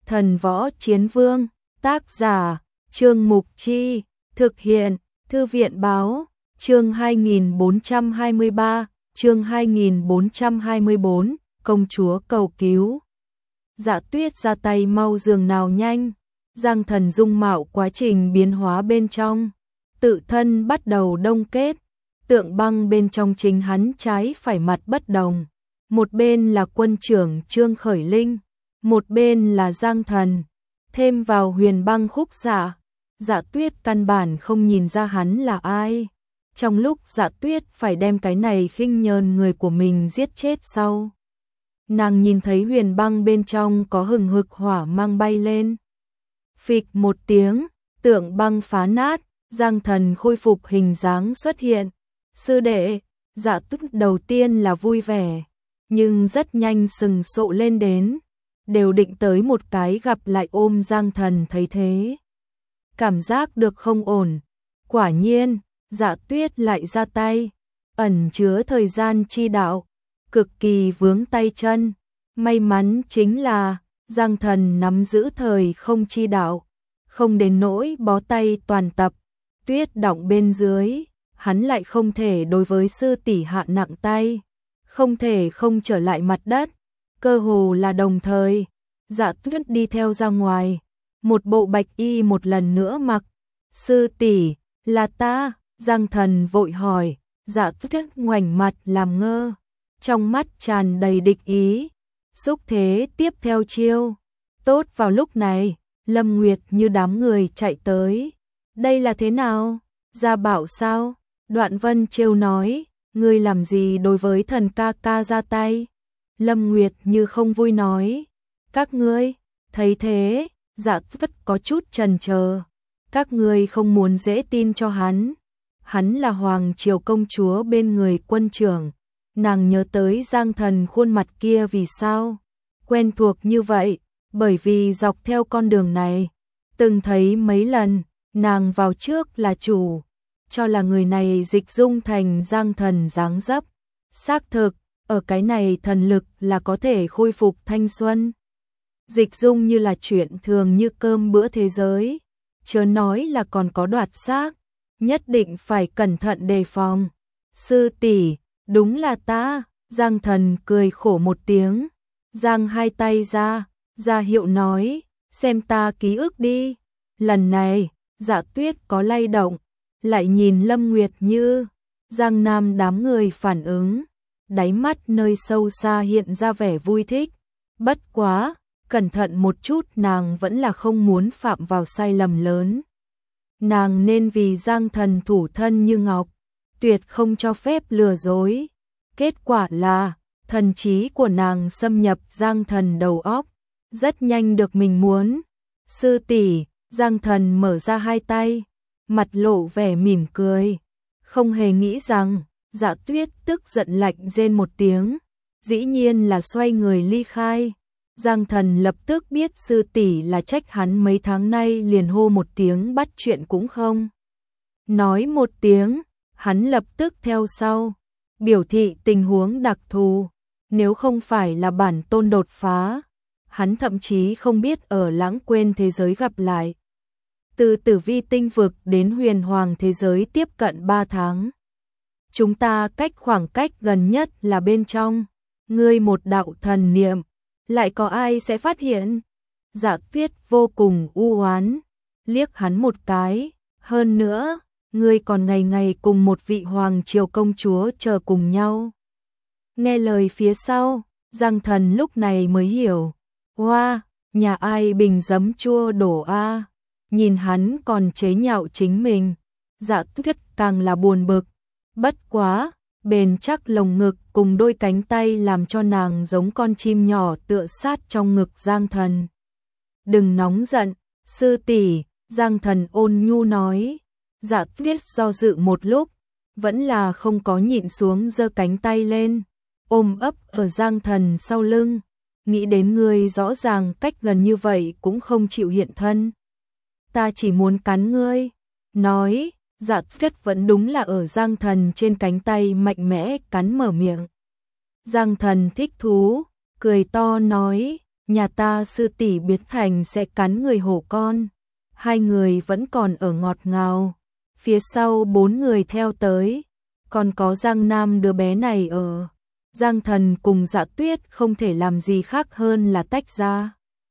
Thần Võ Chiến Vương, tác giả, Trương Mục Chi, thực hiện, Thư viện Báo, chương 2423, chương 2424, công chúa cầu cứu. Dạ Tuyết ra tay mau dường nào nhanh, Giang Thần dung mạo quá trình biến hóa bên trong, tự thân bắt đầu đông kết, tượng băng bên trong chính hắn trái phải mặt bất đồng. Một bên là quân trưởng Trương Khởi Linh, một bên là Giang Thần, thêm vào huyền băng khúc Dạ. Dạ Tuyết căn bản không nhìn ra hắn là ai. Trong lúc Dạ Tuyết phải đem cái này khinh nhờn người của mình giết chết sau, nàng nhìn thấy huyền băng bên trong có hừng hực hỏa mang bay lên. Phịch một tiếng, tượng băng phá nát, Giang Thần khôi phục hình dáng xuất hiện. Sư đệ, Dạ Tuyết đầu tiên là vui vẻ, nhưng rất nhanh sừng sộ lên đến, đều định tới một cái gặp lại ôm Giang Thần thấy thế. Cảm giác được không ổn, quả nhiên, Dạ Tuyết lại ra tay, ẩn chứa thời gian chi đạo, cực kỳ vướng tay chân. May mắn chính là, Giang Thần nắm giữ thời không chi đạo, không đến nỗi bó tay toàn tập. Tuyết động bên dưới, hắn lại không thể đối với sư tỷ hạ nặng tay, không thể không trở lại mặt đất, cơ hồ là đồng thời. Dạ Tuyết đi theo ra ngoài, một bộ bạch y một lần nữa mặc. Sư tỷ, là ta? Giang Thần vội hỏi. Dạ Tuyết ngoảnh mặt làm ngơ, trong mắt tràn đầy địch ý. Xúc thế tiếp theo chiêu. Tốt vào lúc này, Lâm Nguyệt như đám người chạy tới. Đây là thế nào? Gia bảo sao? Đoạn Vân trêu nói, ngươi làm gì đối với thần ca ca ra tay? Lâm Nguyệt như không vui nói, các ngươi. Thấy thế, Dạ Tuyết có chút chần chờ. Các ngươi không muốn dễ tin cho hắn. Hắn là hoàng triều công chúa bên người quân trưởng. Nàng nhớ tới Giang Thần khuôn mặt kia vì sao quen thuộc như vậy, bởi vì dọc theo con đường này từng thấy mấy lần. Nàng vào trước là chủ, cho là người này dịch dung thành Giang Thần dáng dấp. Xác thực, ở cái này thần lực là có thể khôi phục thanh xuân. Dịch dung như là chuyện thường như cơm bữa thế giới, chớ nói là còn có đoạt xác, nhất định phải cẩn thận đề phòng. Sư tỷ, đúng là ta. Giang Thần cười khổ một tiếng, giang hai tay ra, ra hiệu nói, xem ta ký ức đi. Lần này, Dạ Tuyết có lay động, lại nhìn Lâm Nguyệt Như, Giang Nam đám người phản ứng, đáy mắt nơi sâu xa hiện ra vẻ vui thích. Bất quá, cẩn thận một chút nàng vẫn là không muốn phạm vào sai lầm lớn. Nàng nên vì Giang Thần thủ thân như ngọc, tuyệt không cho phép lừa dối. Kết quả là, thần trí của nàng xâm nhập Giang Thần đầu óc, rất nhanh được mình muốn. Sư tỷ, Giang Thần mở ra hai tay, mặt lộ vẻ mỉm cười, không hề nghĩ rằng Dạ Tuyết tức giận lạnh rên một tiếng, dĩ nhiên là xoay người ly khai. Giang Thần lập tức biết sư tỷ là trách hắn mấy tháng nay liền hô một tiếng bắt chuyện cũng không nói một tiếng, hắn lập tức theo sau, biểu thị tình huống đặc thù, nếu không phải là bản tôn đột phá, hắn thậm chí không biết ở lãng quên thế giới gặp lại. Từ Tử Vi tinh vực đến huyền hoàng thế giới tiếp cận 3 tháng. Chúng ta cách khoảng cách gần nhất là bên trong. Ngươi một đạo thần niệm, lại có ai sẽ phát hiện? Dạ Tuyết vô cùng u oán, liếc hắn một cái. Hơn nữa, ngươi còn ngày ngày cùng một vị hoàng triều công chúa chờ cùng nhau. Nghe lời phía sau, Giang Thần lúc này mới hiểu. Hoa, nhà ai bình giấm chua đổ a? Nhìn hắn còn chế nhạo chính mình, Dạ Tuyết càng là buồn bực. Bất quá, bền chắc lồng ngực cùng đôi cánh tay làm cho nàng giống con chim nhỏ tựa sát trong ngực Giang Thần. Đừng nóng giận, sư tỷ, Giang Thần ôn nhu nói. Dạ Tuyết do dự một lúc, vẫn là không có nhịn xuống giơ cánh tay lên, ôm ấp ở Giang Thần sau lưng. Nghĩ đến ngươi rõ ràng cách gần như vậy cũng không chịu hiện thân. Ta chỉ muốn cắn ngươi. Nói, Dạ Tuyết vẫn đúng là ở Giang Thần trên cánh tay mạnh mẽ cắn mở miệng. Giang Thần thích thú, cười to nói, nhà ta sư tỷ biến thành sẽ cắn người hổ con. Hai người vẫn còn ở ngọt ngào. Phía sau 4 người theo tới, còn có Giang Nam đứa bé này ở. Giang Thần cùng Dạ Tuyết không thể làm gì khác hơn là tách ra.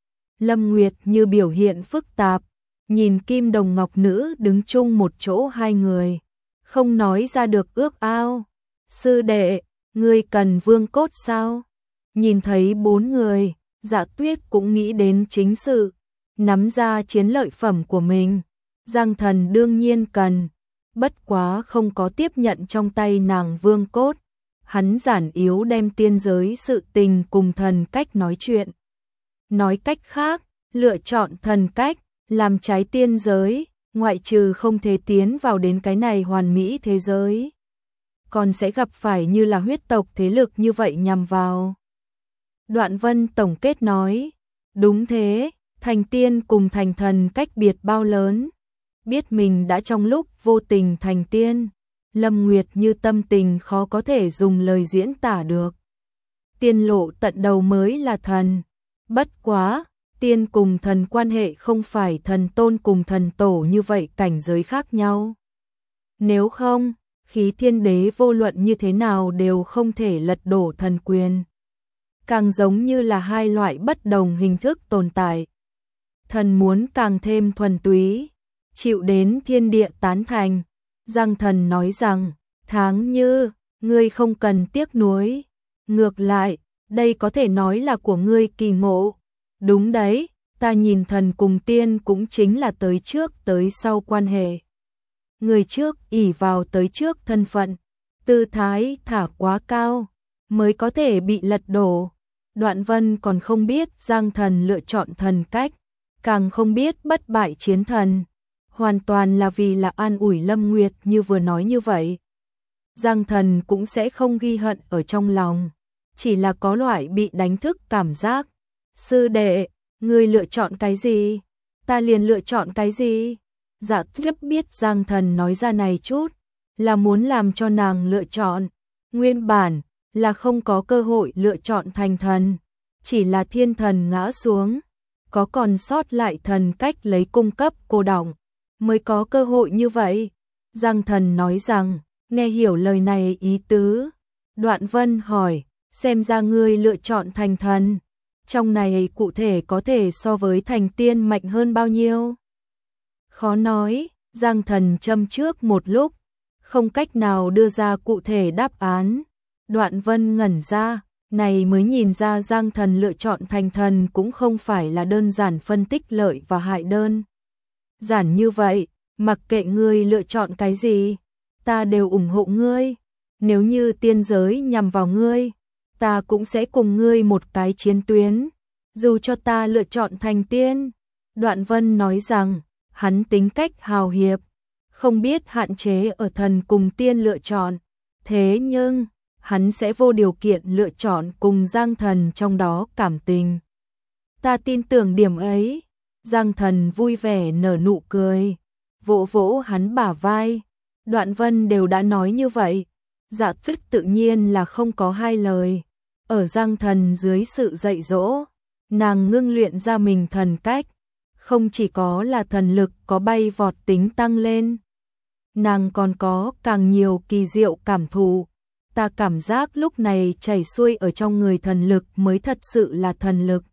Lâm Nguyệt như biểu hiện phức tạp, nhìn Kim Đồng Ngọc Nữ đứng chung một chỗ hai người, không nói ra được ước ao. Sư đệ, ngươi cần vương cốt sao? Nhìn thấy 4 người, Dạ Tuyết cũng nghĩ đến chính sự, nắm ra chiến lợi phẩm của mình. Giang Thần đương nhiên cần, bất quá không có tiếp nhận trong tay nàng vương cốt. Hắn giản yếu đem tiên giới sự tình cùng thần cách nói chuyện. Nói cách khác, lựa chọn thần cách, làm trái tiên giới, ngoại trừ không thể tiến vào đến cái này hoàn mỹ thế giới, còn sẽ gặp phải như là huyết tộc thế lực như vậy nhằm vào. Đoạn Vân tổng kết nói, đúng thế, thành tiên cùng thành thần cách biệt bao lớn. Biết mình đã trong lúc vô tình thành tiên, Lâm Nguyệt như tâm tình khó có thể dùng lời diễn tả được. Tiên lộ tận đầu mới là thần. Bất quá, tiên cùng thần quan hệ không phải thần tôn cùng thần tổ như vậy cảnh giới khác nhau. Nếu không, khí thiên đế vô luận như thế nào đều không thể lật đổ thần quyền. Càng giống như là hai loại bất đồng hình thức tồn tại. Thần muốn càng thêm thuần túy, chịu đến thiên địa tán thành. Giang Thần nói rằng, Tháng Như, ngươi không cần tiếc nuối. Ngược lại, đây có thể nói là của ngươi kỳ ngộ. Đúng đấy, ta nhìn thần cùng tiên cũng chính là tới trước tới sau quan hệ. Người trước ỷ vào tới trước thân phận, tư thái thả quá cao, mới có thể bị lật đổ. Đoạn Vân còn không biết Giang Thần lựa chọn thần cách, càng không biết bất bại chiến thần. Hoàn toàn là vì là an ủi Lâm Nguyệt như vừa nói như vậy. Giang Thần cũng sẽ không ghi hận ở trong lòng, chỉ là có loại bị đánh thức cảm giác. Sư đệ, ngươi lựa chọn cái gì? Ta liền lựa chọn cái gì? Dạ Tuyết biết Giang Thần nói ra này chút, là muốn làm cho nàng lựa chọn. Nguyên bản là không có cơ hội lựa chọn thành thần, chỉ là thiên thần ngã xuống, có còn sót lại thần cách lấy cung cấp cô đọng, mới có cơ hội như vậy. Giang Thần nói rằng, nghe hiểu lời này ý tứ. Đoạn Vân hỏi, xem ra ngươi lựa chọn thành thần, trong này cụ thể có thể so với thành tiên mạnh hơn bao nhiêu? Khó nói, Giang Thần châm trước một lúc, không cách nào đưa ra cụ thể đáp án. Đoạn Vân ngẩn ra, này mới nhìn ra Giang Thần lựa chọn thành thần cũng không phải là đơn giản phân tích lợi và hại đơn giản như vậy. Mặc kệ ngươi lựa chọn cái gì, ta đều ủng hộ ngươi. Nếu như tiên giới nhằm vào ngươi, ta cũng sẽ cùng ngươi một cái chiến tuyến, dù cho ta lựa chọn thành tiên. Đoạn Vân nói rằng, hắn tính cách hào hiệp, không biết hạn chế ở thần cùng tiên lựa chọn, thế nhưng hắn sẽ vô điều kiện lựa chọn cùng Giang Thần trong đó cảm tình. Ta tin tưởng điểm ấy. Giang Thần vui vẻ nở nụ cười, vỗ vỗ hắn bả vai. Đoạn Vân đều đã nói như vậy, Dạ Tuyết tự nhiên là không có hai lời. Ở Giang Thần dưới sự dạy dỗ, nàng ngưng luyện ra mình thần cách, không chỉ có là thần lực có bay vọt tính tăng lên, nàng còn có càng nhiều kỳ diệu cảm thụ. Ta cảm giác lúc này chảy xuôi ở trong người thần lực mới thật sự là thần lực.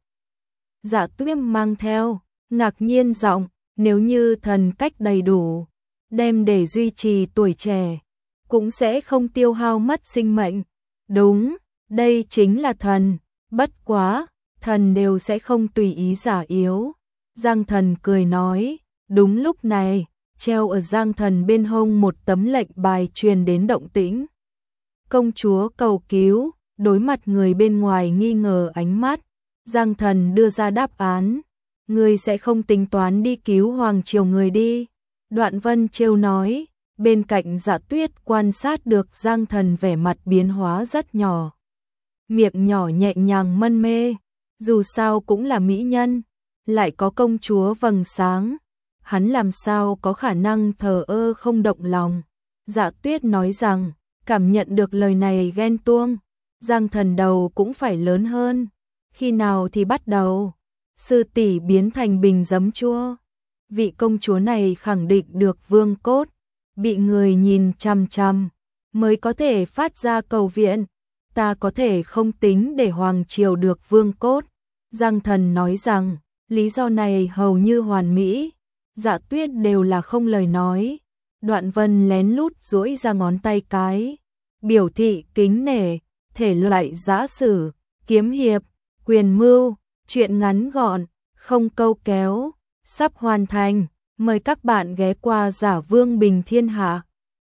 Dạ Tuyết mang theo ngạc nhiên giọng, nếu như thần cách đầy đủ, đem để duy trì tuổi trẻ, cũng sẽ không tiêu hao mất sinh mệnh. Đúng, đây chính là thần, bất quá, thần đều sẽ không tùy ý giả yếu. Giang Thần cười nói, đúng lúc này, treo ở Giang Thần bên hông một tấm lệnh bài truyền đến động tĩnh. Công chúa cầu cứu, đối mặt người bên ngoài nghi ngờ ánh mắt, Giang Thần đưa ra đáp án, ngươi sẽ không tính toán đi cứu hoàng triều người đi. Đoạn Vân trêu nói, bên cạnh Dạ Tuyết quan sát được Giang Thần vẻ mặt biến hóa rất nhỏ. Miệng nhỏ nhẹ nhàng mân mê, dù sao cũng là mỹ nhân, lại có công chúa vầng sáng, hắn làm sao có khả năng thờ ơ không động lòng. Dạ Tuyết nói rằng, cảm nhận được lời này ghen tuông, Giang Thần đầu cũng phải lớn hơn. Khi nào thì bắt đầu? Sư tỷ biến thành bình giấm chua. Vị công chúa này khẳng định được vương cốt, bị người nhìn chằm chằm mới có thể phát ra cầu viện. Ta có thể không tính để hoàng triều được vương cốt. Giang Thần nói rằng, lý do này hầu như hoàn mỹ. Dạ Tuyết đều là không lời nói. Đoạn Vân lén lút duỗi ra ngón tay cái, biểu thị kính nể. Thể loại giã sử, kiếm hiệp, quyền mưu, truyện ngắn gọn, không câu kéo, sắp hoàn thành. Mời các bạn ghé qua Giả Vương Bình Thiên Hạ.